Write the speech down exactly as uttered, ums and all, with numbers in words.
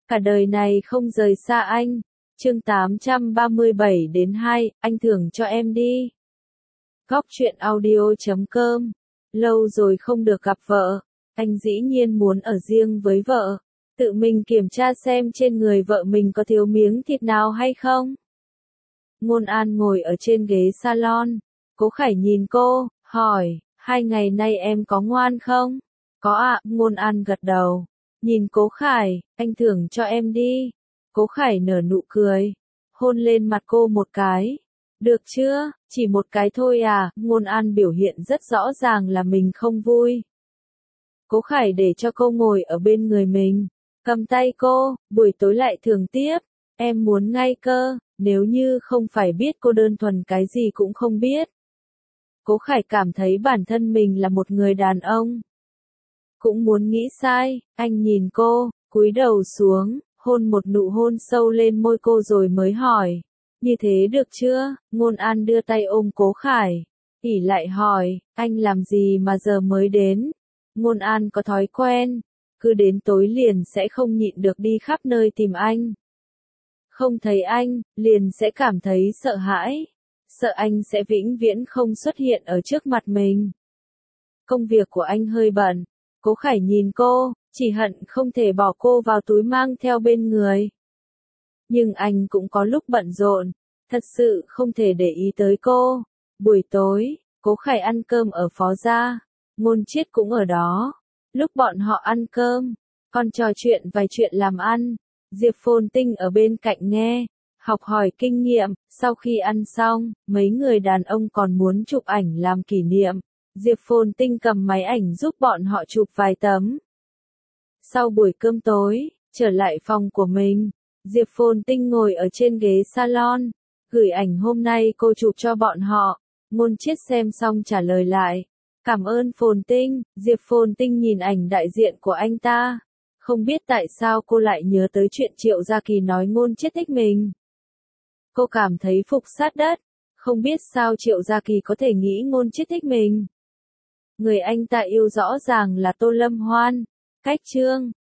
Cả đời này không rời xa anh. Chương tám trăm ba mươi bảy đến hai, anh thưởng cho em đi. Góc truyện audio chấm com. Lâu rồi không được gặp vợ, anh dĩ nhiên muốn ở riêng với vợ, tự mình kiểm tra xem trên người vợ mình có thiếu miếng thịt nào hay không. Ngôn An ngồi ở trên ghế salon, Cố Khải nhìn cô, hỏi, hai ngày nay em có ngoan không? Có ạ, Ngôn An gật đầu. Nhìn Cố Khải, anh thưởng cho em đi. Cố Khải nở nụ cười, hôn lên mặt cô một cái. Được chưa, chỉ một cái thôi à, Ngôn An biểu hiện rất rõ ràng là mình không vui. Cố Khải để cho cô ngồi ở bên người mình, cầm tay cô, buổi tối lại thường tiếp, em muốn ngay cơ, nếu như không phải biết cô đơn thuần cái gì cũng không biết. Cố Khải cảm thấy bản thân mình là một người đàn ông. Cũng muốn nghĩ sai, anh nhìn cô, cúi đầu xuống, hôn một nụ hôn sâu lên môi cô rồi mới hỏi. Như thế được chưa? Ngôn An đưa tay ôm Cố Khải. ỉ lại hỏi, anh làm gì mà giờ mới đến? Ngôn An có thói quen, cứ đến tối liền sẽ không nhịn được đi khắp nơi tìm anh. Không thấy anh, liền sẽ cảm thấy sợ hãi. Sợ anh sẽ vĩnh viễn không xuất hiện ở trước mặt mình. Công việc của anh hơi bận. Cố Khải nhìn cô, chỉ hận không thể bỏ cô vào túi mang theo bên người. Nhưng anh cũng có lúc bận rộn, thật sự không thể để ý tới cô. Buổi tối, Cố Khải ăn cơm ở Phó Gia, Ngôn Chiết cũng ở đó. Lúc bọn họ ăn cơm, còn trò chuyện vài chuyện làm ăn. Diệp Phồn Tinh ở bên cạnh nghe, học hỏi kinh nghiệm. Sau khi ăn xong, mấy người đàn ông còn muốn chụp ảnh làm kỷ niệm. Diệp Phồn Tinh cầm máy ảnh giúp bọn họ chụp vài tấm. Sau buổi cơm tối, trở lại phòng của mình, Diệp Phồn Tinh ngồi ở trên ghế salon, gửi ảnh hôm nay cô chụp cho bọn họ. Ngôn Chiết xem xong trả lời lại. Cảm ơn Phồn Tinh. Diệp Phồn Tinh nhìn ảnh đại diện của anh ta. Không biết tại sao cô lại nhớ tới chuyện Triệu Gia Kỳ nói Ngôn Chiết thích mình. Cô cảm thấy phục sát đất. Không biết sao Triệu Gia Kỳ có thể nghĩ Ngôn Chiết thích mình. Người anh ta yêu rõ ràng là Tô Lâm Hoan. Cách chương